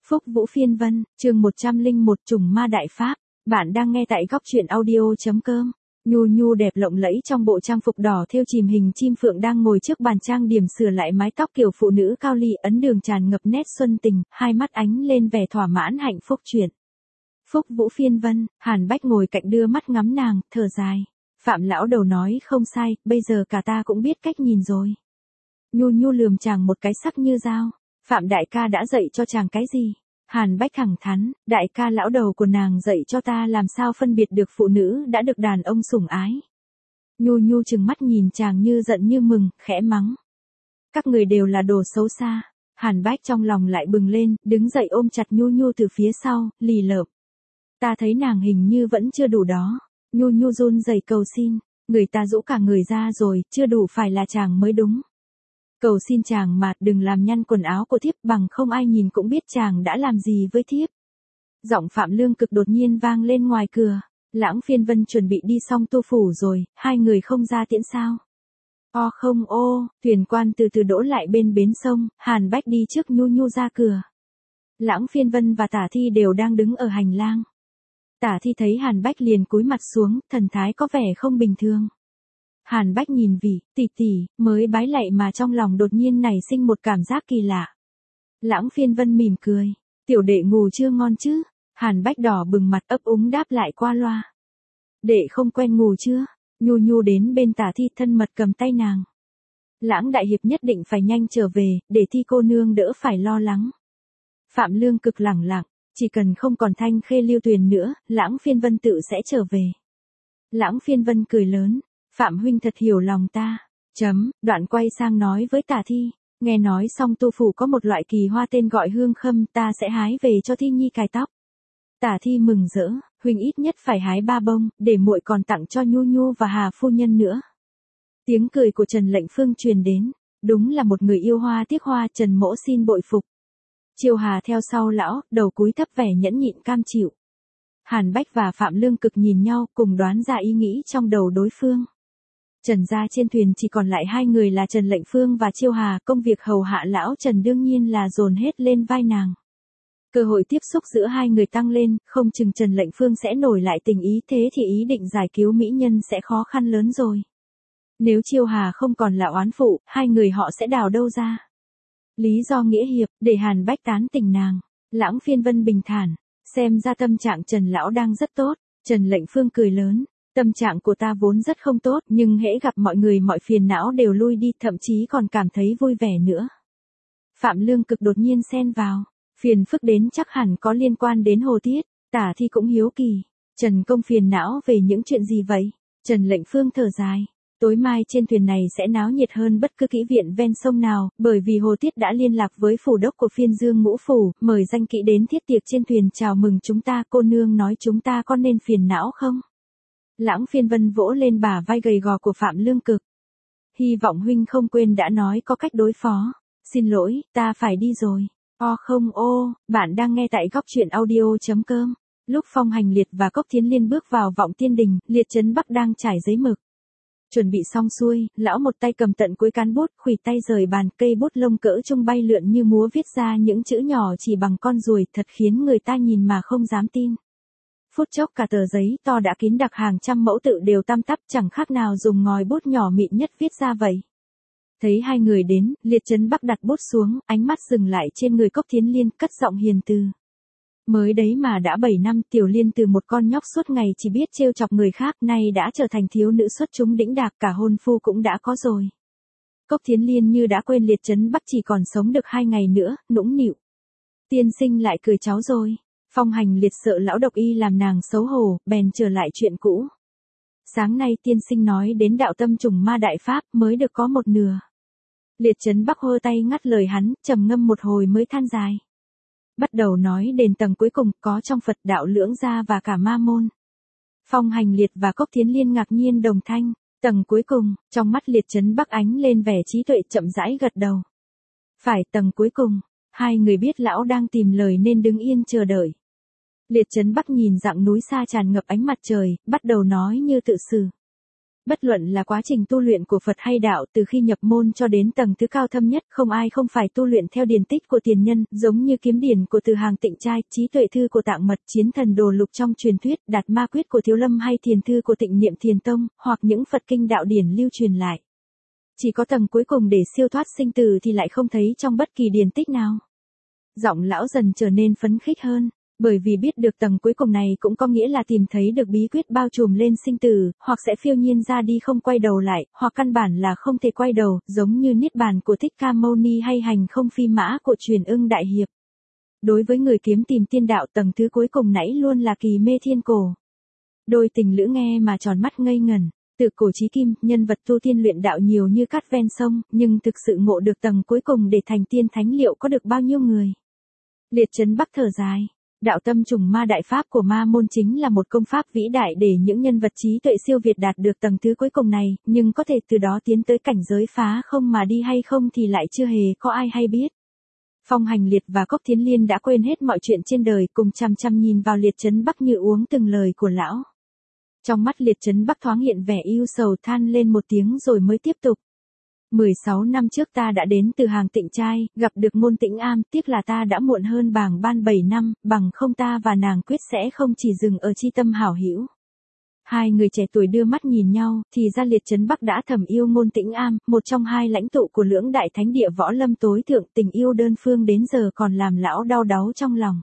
Phúc Vũ Phiên Vân, chương 101 Trùng Ma Đại Pháp. Bạn đang nghe tại góc truyện audio.com. Nhu Nhu đẹp lộng lẫy trong bộ trang phục đỏ thêu chìm hình chim phượng đang ngồi trước bàn trang điểm sửa lại mái tóc kiểu phụ nữ cao ly, ấn đường tràn ngập nét xuân tình, hai mắt ánh lên vẻ thỏa mãn hạnh phúc chuyện. Phúc Vũ Phiên Vân, Hàn Bách ngồi cạnh đưa mắt ngắm nàng, thở dài. Phạm lão đầu nói không sai, bây giờ cả ta cũng biết cách nhìn rồi. Nhu Nhu lườm chàng một cái sắc như dao. Phạm đại ca đã dạy cho chàng cái gì? Hàn Bách thẳng thắn, đại ca lão đầu của nàng dạy cho ta làm sao phân biệt được phụ nữ đã được đàn ông sủng ái. Nhu Nhu trừng mắt nhìn chàng như giận như mừng, khẽ mắng. Các người đều là đồ xấu xa. Hàn Bách trong lòng lại bừng lên, đứng dậy ôm chặt Nhu Nhu từ phía sau, lì lợm. Ta thấy nàng hình như vẫn chưa đủ đó. Nhu Nhu run rẩy cầu xin, người ta rũ cả người ra rồi, chưa đủ phải là chàng mới đúng. Cầu xin chàng mà đừng làm nhăn quần áo của thiếp, bằng không ai nhìn cũng biết chàng đã làm gì với thiếp. Giọng Phạm Lương Cực đột nhiên vang lên ngoài cửa. Lãng Phiên Vân chuẩn bị đi xong tu phủ rồi, hai người không ra tiễn sao? Không ô, thuyền quan từ từ đỗ lại bên bến sông, Hàn Bách đi trước Nhu Nhu ra cửa. Lãng Phiên Vân và Tả Thi đều đang đứng ở hành lang. Tả Thi thấy Hàn Bách liền cúi mặt xuống, thần thái có vẻ không bình thường. Hàn Bách nhìn tỷ tỷ, mới bái lạy mà trong lòng đột nhiên nảy sinh một cảm giác kỳ lạ. Lãng Phiên Vân mỉm cười, tiểu đệ ngủ chưa ngon chứ? Hàn Bách đỏ bừng mặt ấp úng đáp lại qua loa. Đệ không quen ngủ chưa? Nhu Nhu đến bên Tả Thi thân mật cầm tay nàng. Lãng đại hiệp nhất định phải nhanh trở về, để Thi cô nương đỡ phải lo lắng. Phạm Lương Cực lẳng lặng, chỉ cần không còn Thanh Khê Lưu Tuyền nữa, Lãng Phiên Vân tự sẽ trở về. Lãng Phiên Vân cười lớn. Phạm huynh thật hiểu lòng ta. Đoạn quay sang nói với Tả Thi, nghe nói xong tu phủ có một loại kỳ hoa tên gọi hương khâm, ta sẽ hái về cho Thi nhi cài tóc. Tả Thi mừng rỡ, huynh ít nhất phải hái 3 bông, để muội còn tặng cho Nhu Nhu và Hà phu nhân nữa. Tiếng cười của Trần Lệnh Phương truyền đến, đúng là một người yêu hoa tiếc hoa, Trần mỗ xin bội phục. Chiêu Hà theo sau lão, đầu cúi thấp vẻ nhẫn nhịn cam chịu. Hàn Bách và Phạm Lương Cực nhìn nhau, cùng đoán ra ý nghĩ trong đầu đối phương. Trần gia trên thuyền chỉ còn lại hai người là Trần Lệnh Phương và Chiêu Hà, công việc hầu hạ lão Trần đương nhiên là dồn hết lên vai nàng. Cơ hội tiếp xúc giữa hai người tăng lên, không chừng Trần Lệnh Phương sẽ nổi lại tình ý, thế thì ý định giải cứu mỹ nhân sẽ khó khăn lớn rồi. Nếu Chiêu Hà không còn là oán phụ, hai người họ sẽ đào đâu ra? Lý do nghĩa hiệp, để Hàn Bách tán tình nàng. Lãng Phiên Vân bình thản, xem ra tâm trạng Trần lão đang rất tốt. Trần Lệnh Phương cười lớn. Tâm trạng của ta vốn rất không tốt, nhưng hễ gặp mọi người mọi phiền não đều lui đi, thậm chí còn cảm thấy vui vẻ nữa. Phạm Lương Cực đột nhiên xen vào, phiền phức đến chắc hẳn có liên quan đến Hồ Tiết. Tả Thi cũng hiếu kỳ, Trần công phiền não về những chuyện gì vậy? Trần Lệnh Phương thở dài, tối mai trên thuyền này sẽ náo nhiệt hơn bất cứ kỹ viện ven sông nào, bởi vì Hồ Tiết đã liên lạc với phủ đốc của Phiên Dương Ngũ phủ, mời danh kỹ đến thiết tiệc trên thuyền chào mừng chúng ta. Cô nương nói chúng ta có nên phiền não không? Lãng Phiên Vân vỗ lên bả vai gầy gò của Phạm Lương Cực. Hy vọng huynh không quên đã nói có cách đối phó. Xin lỗi, ta phải đi rồi. Không ô, bạn đang nghe tại góc truyện audio.com. Lúc Phong Hành Liệt và Cốc Thiến Liên bước vào Vọng Tiên Đình, Liệt Trấn Bắc đang trải giấy mực. Chuẩn bị xong xuôi, lão một tay cầm tận cuối cán bút, khuỷu tay rời bàn, cây bút lông cỡ trung bay lượn như múa viết ra những chữ nhỏ chỉ bằng con ruồi, thật khiến người ta nhìn mà không dám tin. Phút chốc cả tờ giấy to đã kín đặc, hàng trăm mẫu tự đều tăm tắp, chẳng khác nào dùng ngòi bút nhỏ mịn nhất viết ra vậy. Thấy hai người đến, Liệt Trấn Bắc đặt bút xuống, ánh mắt dừng lại trên người Cốc Thiến Liên, cất giọng hiền từ. Mới đấy mà đã 7 năm, Tiểu Liên từ một con nhóc suốt ngày chỉ biết trêu chọc người khác, nay đã trở thành thiếu nữ xuất chúng đĩnh đạc, cả hôn phu cũng đã có rồi. Cốc Thiến Liên như đã quên Liệt Trấn Bắc chỉ còn sống được 2 ngày nữa, nũng nịu. Tiên sinh lại cười cháu rồi. Phong Hành Liệt sợ lão độc y làm nàng xấu hổ, bèn trở lại chuyện cũ. Sáng nay tiên sinh nói đến đạo tâm trùng ma đại pháp, mới được có một nửa. Liệt Trấn Bắc hơ tay ngắt lời hắn, trầm ngâm một hồi mới than dài. Bắt đầu nói đến tầng cuối cùng, có trong Phật đạo lưỡng gia và cả ma môn. Phong Hành Liệt và Cốc Thiến Liên ngạc nhiên đồng thanh. Tầng cuối cùng, trong mắt Liệt Trấn Bắc ánh lên vẻ trí tuệ, chậm rãi gật đầu. Phải, tầng cuối cùng. Hai người biết lão đang tìm lời nên đứng yên chờ đợi. Liệt Trấn Bắc nhìn dặng núi xa tràn ngập ánh mặt trời, bắt đầu nói như tự sự. Bất luận là quá trình tu luyện của Phật hay đạo, từ khi nhập môn cho đến tầng thứ cao thâm nhất, không ai không phải tu luyện theo điển tích của tiền nhân, giống như kiếm điển của Từ Hàng Tịnh Trai, trí tuệ thư của Tạng Mật, chiến thần đồ lục trong truyền thuyết, đạt ma quyết của Thiếu Lâm hay thiền thư của Tịnh Niệm Thiền Tông, hoặc những Phật kinh đạo điển lưu truyền lại. Chỉ có tầng cuối cùng để siêu thoát sinh tử thì lại không thấy trong bất kỳ điển tích nào. Giọng lão dần trở nên phấn khích hơn. Bởi vì biết được tầng cuối cùng này cũng có nghĩa là tìm thấy được bí quyết bao trùm lên sinh tử, hoặc sẽ phiêu nhiên ra đi không quay đầu lại, hoặc căn bản là không thể quay đầu, giống như Niết Bàn của Thích Ca Mâu Ni hay hành không phi mã của Truyền Ưng Đại Hiệp. Đối với người kiếm tìm tiên đạo, tầng thứ cuối cùng nãy luôn là kỳ mê thiên cổ. Đôi tình lữ nghe mà tròn mắt ngây ngẩn. Từ cổ chí kim, nhân vật tu tiên luyện đạo nhiều như cát ven sông, nhưng thực sự ngộ được tầng cuối cùng để thành tiên thánh liệu có được bao nhiêu người. Liệt Trấn Bắc thở dài. Đạo tâm trùng ma đại pháp của ma môn chính là một công pháp vĩ đại để những nhân vật trí tuệ siêu việt đạt được tầng thứ cuối cùng này, nhưng có thể từ đó tiến tới cảnh giới phá không mà đi hay không thì lại chưa hề có ai hay biết. Phong Hành Liệt và Cốc Thiến Liên đã quên hết mọi chuyện trên đời, cùng chăm chăm nhìn vào Liệt Trấn Bắc như uống từng lời của lão. Trong mắt Liệt Trấn Bắc thoáng hiện vẻ ưu sầu, than lên một tiếng rồi mới tiếp tục. 16 năm trước ta đã đến Từ Hàng Tịnh Trai, gặp được Ngôn Tĩnh Am, tiếc là ta đã muộn hơn Bàng Ban 7 năm, bằng không ta và nàng quyết sẽ không chỉ dừng ở chi tâm hảo hữu. Hai người trẻ tuổi đưa mắt nhìn nhau, thì ra Liệt Trấn Bắc đã thầm yêu Ngôn Tĩnh Am, một trong hai lãnh tụ của lưỡng đại thánh địa võ lâm tối thượng, tình yêu đơn phương đến giờ còn làm lão đau đáu trong lòng.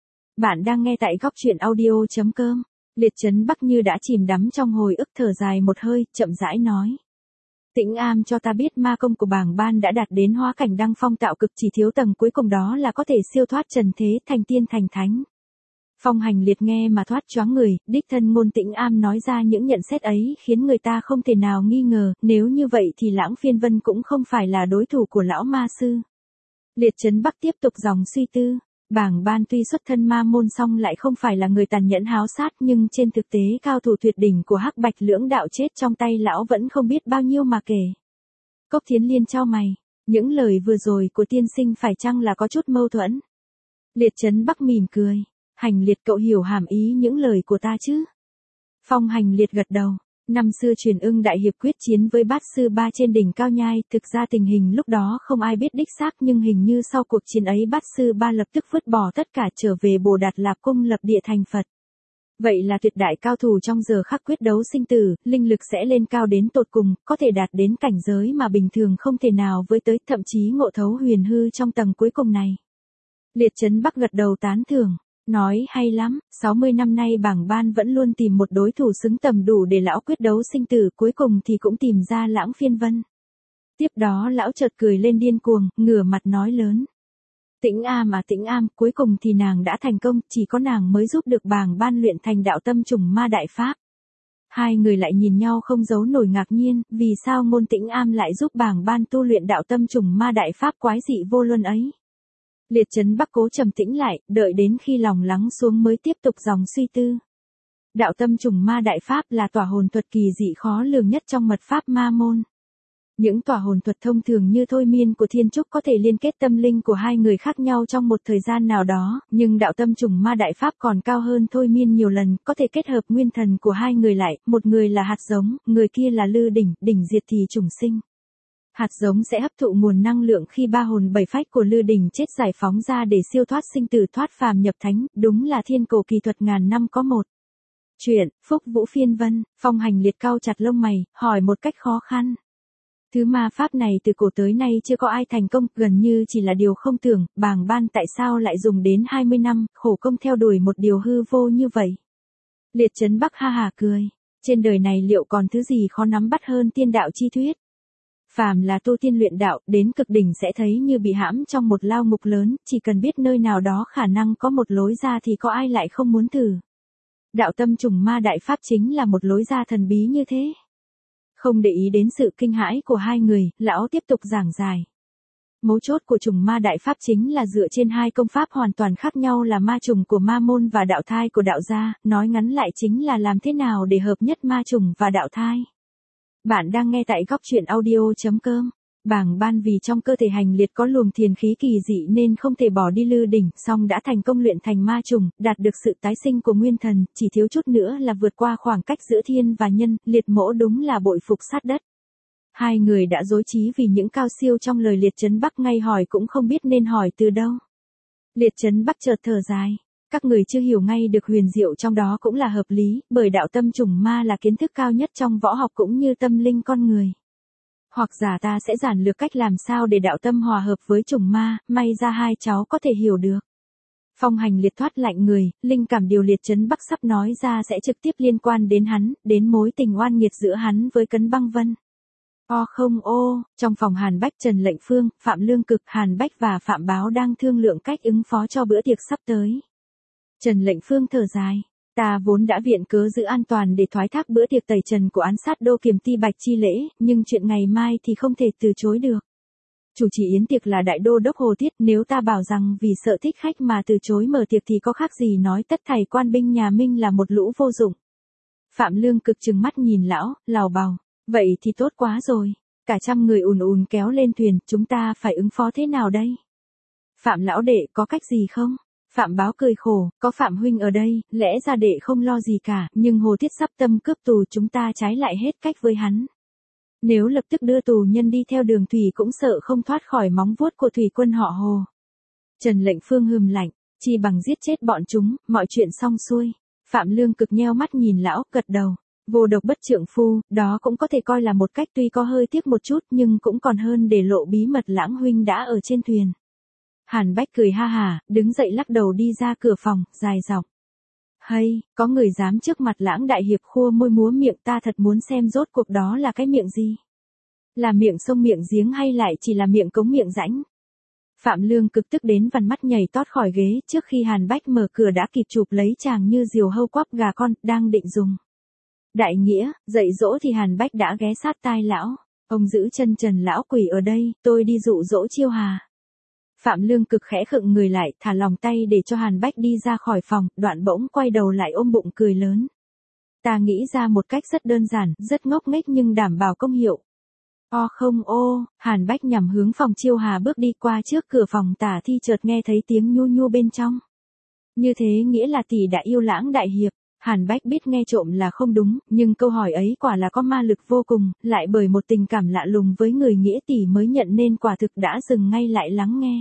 Bạn đang nghe tại góc truyện audio.com. Liệt Trấn Bắc như đã chìm đắm trong hồi ức, thở dài một hơi, chậm rãi nói. Tĩnh Am cho ta biết ma công của Bàng Ban đã đạt đến hóa cảnh đăng phong tạo cực, chỉ thiếu tầng cuối cùng đó là có thể siêu thoát trần thế, thành tiên thành thánh. Phong Hành Liệt nghe mà thoát choáng người, đích thân Ngôn Tĩnh Am nói ra những nhận xét ấy khiến người ta không thể nào nghi ngờ, nếu như vậy thì Lãng Phiên Vân cũng không phải là đối thủ của lão ma sư. Liệt Trấn Bắc tiếp tục dòng suy tư. Bàng Ban tuy xuất thân ma môn song lại không phải là người tàn nhẫn háo sát, nhưng trên thực tế cao thủ tuyệt đỉnh của Hắc Bạch lưỡng đạo chết trong tay lão vẫn không biết bao nhiêu mà kể. Cốc Thiến Liên chau mày, những lời vừa rồi của tiên sinh phải chăng là có chút mâu thuẫn? Liệt Trấn Bắc mỉm cười, Hành Liệt cậu hiểu hàm ý những lời của ta chứ? Phong Hành Liệt gật đầu. Năm xưa Truyền Ưng Đại Hiệp quyết chiến với Bát Sư Ba trên đỉnh Cao Nhai, thực ra tình hình lúc đó không ai biết đích xác, nhưng hình như sau cuộc chiến ấy Bát Sư Ba lập tức vứt bỏ tất cả trở về Bồ Đạt Lạp Cung lập địa thành Phật. Vậy là tuyệt đại cao thủ trong giờ khắc quyết đấu sinh tử, linh lực sẽ lên cao đến tột cùng, có thể đạt đến cảnh giới mà bình thường không thể nào với tới, thậm chí ngộ thấu huyền hư trong tầng cuối cùng này. Liệt Trấn Bắc gật đầu tán thưởng. Nói hay lắm, 60 năm nay Bàng Ban vẫn luôn tìm một đối thủ xứng tầm đủ để lão quyết đấu sinh tử, cuối cùng thì cũng tìm ra Lãng Phiên Vân. Tiếp đó lão chợt cười lên điên cuồng, ngửa mặt nói lớn. Tĩnh Am à Tĩnh Am, cuối cùng thì nàng đã thành công, chỉ có nàng mới giúp được Bàng Ban luyện thành đạo tâm trùng ma đại pháp. Hai người lại nhìn nhau không giấu nổi ngạc nhiên, vì sao Ngôn Tĩnh Am lại giúp Bàng Ban tu luyện đạo tâm trùng ma đại pháp quái dị vô luân ấy. Liệt Trấn Bắc cố trầm tĩnh lại, đợi đến khi lòng lắng xuống mới tiếp tục dòng suy tư. Đạo tâm trùng ma đại pháp là tỏa hồn thuật kỳ dị khó lường nhất trong mật pháp ma môn. Những tỏa hồn thuật thông thường như thôi miên của thiên trúc có thể liên kết tâm linh của hai người khác nhau trong một thời gian nào đó, nhưng đạo tâm trùng ma đại pháp còn cao hơn thôi miên nhiều lần, có thể kết hợp nguyên thần của hai người lại, một người là hạt giống, người kia là lư đỉnh, đỉnh diệt thì trùng sinh. Hạt giống sẽ hấp thụ nguồn năng lượng khi ba hồn bảy phách của Lư Đình chết giải phóng ra để siêu thoát sinh tử, thoát phàm nhập thánh, đúng là thiên cổ kỳ thuật ngàn năm có một. Chuyện, Phúc Vũ Phiên Vân, Phong Hành Liệt cau chặt lông mày, hỏi một cách khó khăn. Thứ ma pháp này từ cổ tới nay chưa có ai thành công, gần như chỉ là điều không tưởng, Bàng Ban tại sao lại dùng đến 20 năm, khổ công theo đuổi một điều hư vô như vậy. Liệt Trấn Bắc ha hà cười, trên đời này liệu còn thứ gì khó nắm bắt hơn tiên đạo chi thuyết. Phàm là tu tiên luyện đạo, đến cực đỉnh sẽ thấy như bị hãm trong một lao ngục lớn, chỉ cần biết nơi nào đó khả năng có một lối ra thì có ai lại không muốn thử. Đạo tâm trùng ma đại pháp chính là một lối ra thần bí như thế. Không để ý đến sự kinh hãi của hai người, lão tiếp tục giảng giải. Mấu chốt của trùng ma đại pháp chính là dựa trên hai công pháp hoàn toàn khác nhau là ma trùng của ma môn và đạo thai của đạo gia, nói ngắn lại chính là làm thế nào để hợp nhất ma trùng và đạo thai. Bạn đang nghe tại góc truyện audio.com. Bảng ban vì trong cơ thể hành liệt có luồng thiền khí kỳ dị nên không thể bỏ đi lư đỉnh, song đã thành công luyện thành ma trùng, đạt được sự tái sinh của nguyên thần, chỉ thiếu chút nữa là vượt qua khoảng cách giữa thiên và nhân, liệt mỗ đúng là bội phục sát đất. Hai người đã rối trí vì những cao siêu trong lời Liệt Trấn Bắc, ngay hỏi cũng không biết nên hỏi từ đâu. Liệt Trấn Bắc chợt thở dài. Các người chưa hiểu ngay được huyền diệu trong đó cũng là hợp lý, bởi đạo tâm trùng ma là kiến thức cao nhất trong võ học cũng như tâm linh con người. Hoặc giả ta sẽ giản lược cách làm sao để đạo tâm hòa hợp với trùng ma, may ra hai cháu có thể hiểu được. Phong Hành Liệt thoát lạnh người, linh cảm điều Liệt Trấn Bắc sắp nói ra sẽ trực tiếp liên quan đến hắn, đến mối tình oan nghiệt giữa hắn với Cấn Băng Vân. Trong phòng Hàn Bách, Trần Lệnh Phương, Phạm Lương Cực, Hàn Bách và Phạm Báo đang thương lượng cách ứng phó cho bữa tiệc sắp tới. Trần Lệnh Phương thở dài. Ta vốn đã viện cớ giữ an toàn để thoái thác bữa tiệc tẩy trần của án sát đô kiềm ti Bạch Chi Lễ, nhưng chuyện ngày mai thì không thể từ chối được. Chủ trì yến tiệc là đại đô đốc Hồ Thiết, nếu ta bảo rằng vì sợ thích khách mà từ chối mở tiệc thì có khác gì nói tất thảy quan binh nhà Minh là một lũ vô dụng. Phạm Lương Cực trừng mắt nhìn lão, lào bào. Vậy thì tốt quá rồi. Cả trăm người ùn ùn kéo lên thuyền, chúng ta phải ứng phó thế nào đây? Phạm lão đệ có cách gì không? Phạm Báo cười khổ, có Phạm huynh ở đây, lẽ ra đệ không lo gì cả, nhưng Hồ Thiết sắp tâm cướp tù, chúng ta trái lại hết cách với hắn. Nếu lập tức đưa tù nhân đi theo đường thủy cũng sợ không thoát khỏi móng vuốt của thủy quân họ Hồ. Trần Lệnh Phương hừm lạnh, chi bằng giết chết bọn chúng, mọi chuyện xong xuôi. Phạm Lương Cực nheo mắt nhìn lão, gật đầu. Vô độc bất trượng phu, đó cũng có thể coi là một cách, tuy có hơi tiếc một chút nhưng cũng còn hơn để lộ bí mật Lãng huynh đã ở trên thuyền. Hàn Bách cười ha hả, đứng dậy lắc đầu đi ra cửa phòng, dài dòng. Hay, có người dám trước mặt Lãng đại hiệp khua môi múa miệng, ta thật muốn xem rốt cuộc đó là cái miệng gì. Là miệng sông miệng giếng hay lại chỉ là miệng cống miệng rãnh. Phạm Lương Cực tức đến vằn mắt nhảy tót khỏi ghế, trước khi Hàn Bách mở cửa đã kịp chụp lấy chàng như diều hâu quắp gà con, đang định dùng. Đại nghĩa, dạy dỗ thì Hàn Bách đã ghé sát tai lão. Ông giữ chân Trần lão quỷ ở đây, tôi đi dụ dỗ Chiêu Hà. Phạm Lương Cực khẽ khựng người lại, thả lòng tay để cho Hàn Bách đi ra khỏi phòng, đoạn bỗng quay đầu lại ôm bụng cười lớn. Ta nghĩ ra một cách rất đơn giản, rất ngốc nghếch nhưng đảm bảo công hiệu. Hàn Bách nhằm hướng phòng Chiêu Hà bước đi, qua trước cửa phòng Tả Thi chợt nghe thấy tiếng nhu nhu bên trong. Như thế nghĩa là tỷ đã yêu Lãng đại hiệp. Hàn Bách biết nghe trộm là không đúng, nhưng câu hỏi ấy quả là có ma lực vô cùng, lại bởi một tình cảm lạ lùng với người nghĩa tỷ mới nhận nên quả thực đã dừng ngay lại lắng nghe.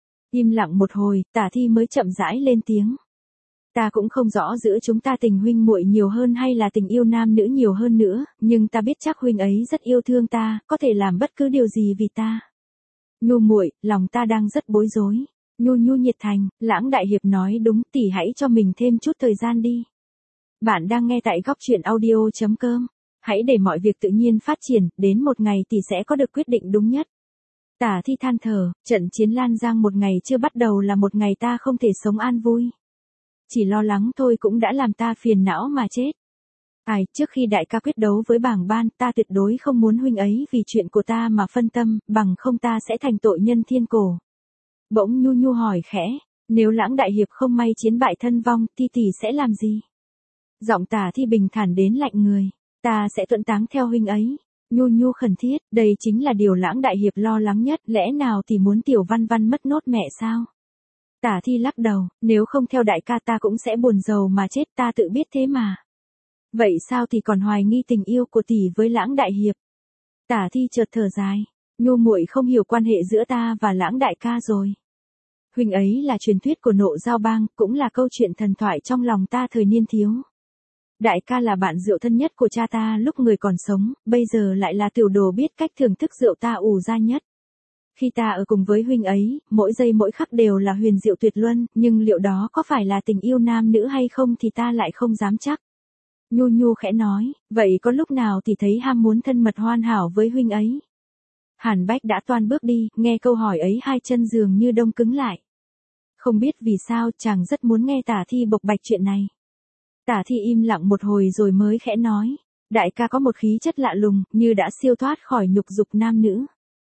Im lặng một hồi, Tả Thi mới chậm rãi lên tiếng. Ta cũng không rõ giữa chúng ta tình huynh muội nhiều hơn hay là tình yêu nam nữ nhiều hơn nữa, nhưng ta biết chắc huynh ấy rất yêu thương ta, có thể làm bất cứ điều gì vì ta. Nhu muội, lòng ta đang rất bối rối. Nhu nhu nhiệt thành, Lãng đại hiệp nói đúng, tỷ hãy cho mình thêm chút thời gian đi. Bạn đang nghe tại góc truyện audio.com. Hãy để mọi việc tự nhiên phát triển, đến một ngày tỷ sẽ có được quyết định đúng nhất. Tả Thi than thở, trận chiến Lan Giang một ngày chưa bắt đầu là một ngày ta không thể sống an vui. Chỉ lo lắng thôi cũng đã làm ta phiền não mà chết. Trước khi đại ca quyết đấu với Bảng Ban, ta tuyệt đối không muốn huynh ấy vì chuyện của ta mà phân tâm, bằng không ta sẽ thành tội nhân thiên cổ. Bỗng Nhu Nhu hỏi khẽ, nếu Lãng đại hiệp không may chiến bại thân vong, thì tỷ sẽ làm gì? Giọng Tả Thi bình thản đến lạnh người, ta sẽ thuận táng theo huynh ấy. Nhu Nhu khẩn thiết, đây chính là điều Lãng đại hiệp lo lắng nhất, lẽ nào thì muốn Tiểu Văn Văn mất nốt mẹ sao? Tả Thi lắc đầu, nếu không theo đại ca ta cũng sẽ buồn rầu mà chết, ta tự biết thế mà. Vậy sao thì còn hoài nghi tình yêu của tỷ với Lãng đại hiệp? Tả Thi chợt thở dài, Nhu muội không hiểu quan hệ giữa ta và Lãng đại ca rồi. Huynh ấy là truyền thuyết của Nộ Giao Bang, cũng là câu chuyện thần thoại trong lòng ta thời niên thiếu. Đại ca là bạn rượu thân nhất của cha ta lúc người còn sống, bây giờ lại là tiểu đồ biết cách thưởng thức rượu ta ủ ra nhất. Khi ta ở cùng với huynh ấy, mỗi giây mỗi khắc đều là huyền diệu tuyệt luân, nhưng liệu đó có phải là tình yêu nam nữ hay không thì ta lại không dám chắc. Nhu Nhu khẽ nói, vậy có lúc nào thì thấy ham muốn thân mật hoàn hảo với huynh ấy? Hàn Bách đã toan bước đi, nghe câu hỏi ấy hai chân dường như đông cứng lại. Không biết vì sao chàng rất muốn nghe Tả Thi bộc bạch chuyện này. Tả Thi im lặng một hồi rồi mới khẽ nói, đại ca có một khí chất lạ lùng, như đã siêu thoát khỏi nhục dục nam nữ.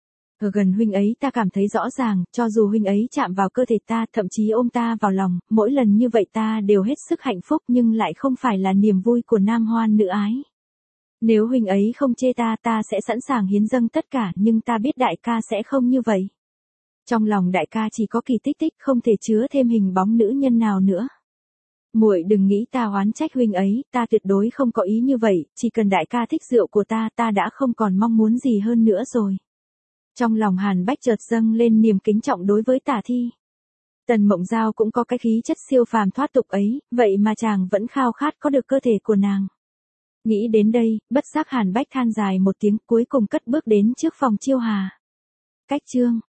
Ở gần huynh ấy ta cảm thấy rõ ràng, cho dù huynh ấy chạm vào cơ thể ta, thậm chí ôm ta vào lòng, mỗi lần như vậy ta đều hết sức hạnh phúc nhưng lại không phải là niềm vui của nam hoan nữ ái. Nếu huynh ấy không chê ta sẽ sẵn sàng hiến dâng tất cả, nhưng ta biết đại ca sẽ không như vậy. Trong lòng đại ca chỉ có Kỳ Tích Tích, không thể chứa thêm hình bóng nữ nhân nào nữa. Muội đừng nghĩ ta oán trách huynh ấy, ta tuyệt đối không có ý như vậy, chỉ cần đại ca thích rượu của ta đã không còn mong muốn gì hơn nữa rồi. Trong lòng Hàn Bách chợt dâng lên niềm kính trọng đối với Tả Thi. Tần Mộng Giao cũng có cái khí chất siêu phàm thoát tục ấy, vậy mà chàng vẫn khao khát có được cơ thể của nàng. Nghĩ đến đây, bất giác Hàn Bách than dài một tiếng, cuối cùng cất bước đến trước phòng Chiêu Hà. Cách chương